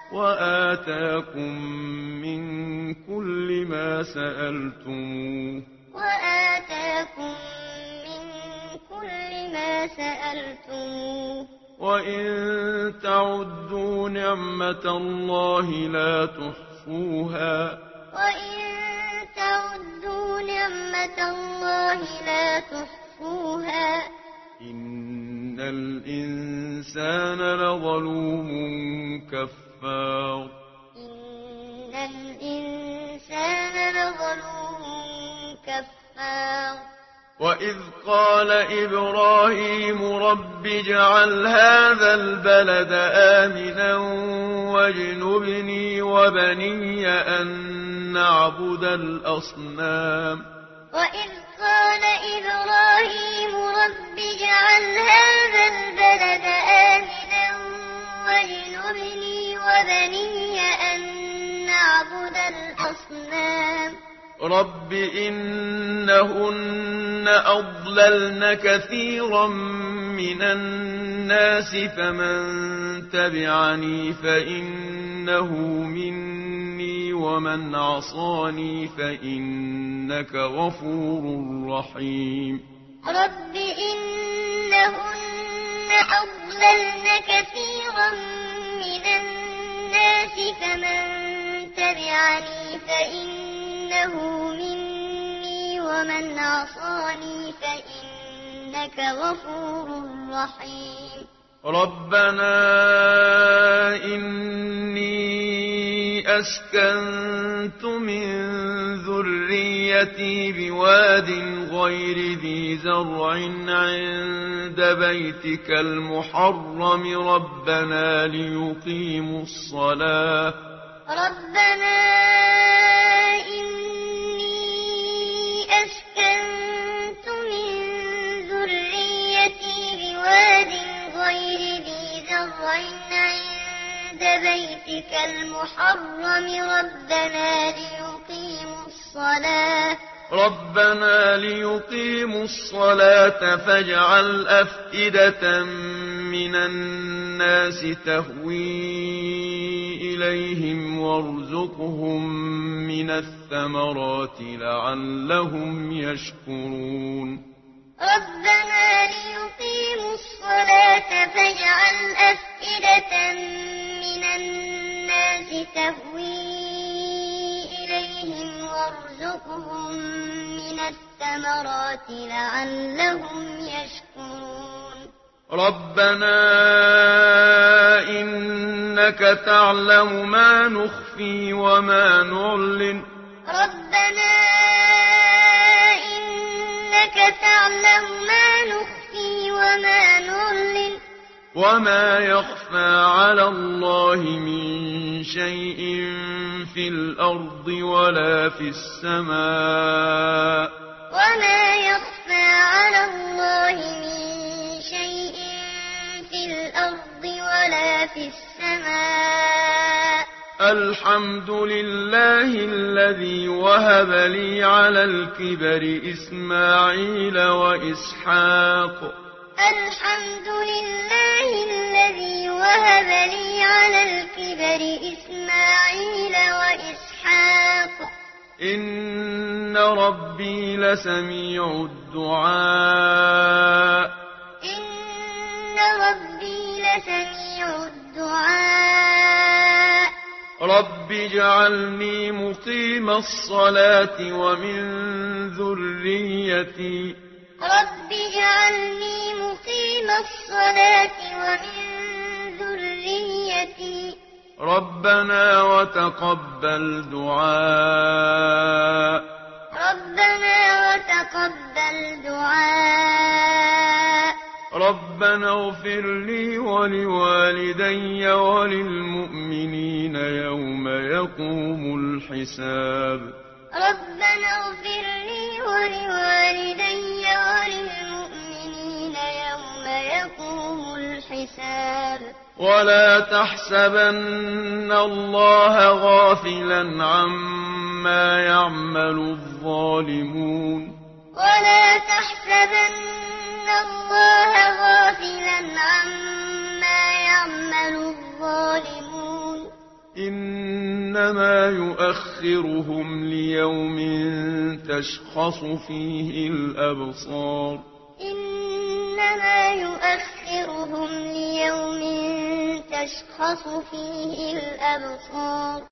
وآتاكم من كل ما سألتموه وإن تعدوا نعمة الله لا تحصوها إن الإنسان لظلوم كفار وإذ قال إبراهيم رب اجعل هذا البلد آمنا واجنبني وبني أن نعبد الأصنام رب إنهن أضللن كثيرا من الناس فمن تبعني فإنه مني ومن عصاني فإنك غفور رحيم ربنا إني أسكنت من ذريتي بواد غير ذي زرع عند بيتك المحرم ربنا ليقيموا الصلاة فاجعل أفئدة من الناس تهوي إليهم وارزقهم من الثمرات لعلهم يشكرون ربنا إنك تعلم ما نخفي وما نعلن وما يخفى على الله من شيء في الأرض ولا في السماء الحمد لله الذي وهب لي على الكبر إسماعيل وإسحاق إن ربي لسميع الدعاء رب اجعلني مقيم الصلاة ومن ذريتي ربنا وتقبل دعاء ربنا اغفر لي ولوالدي وللمؤمنين يوم يقوم الحساب ولا تحسبن الله غافلا عما يعمل الظالمون إنما يؤخرهم ليوم تشخص فيه الأبصار إنما يؤخرهم ليوم تشخص فيه الأبصار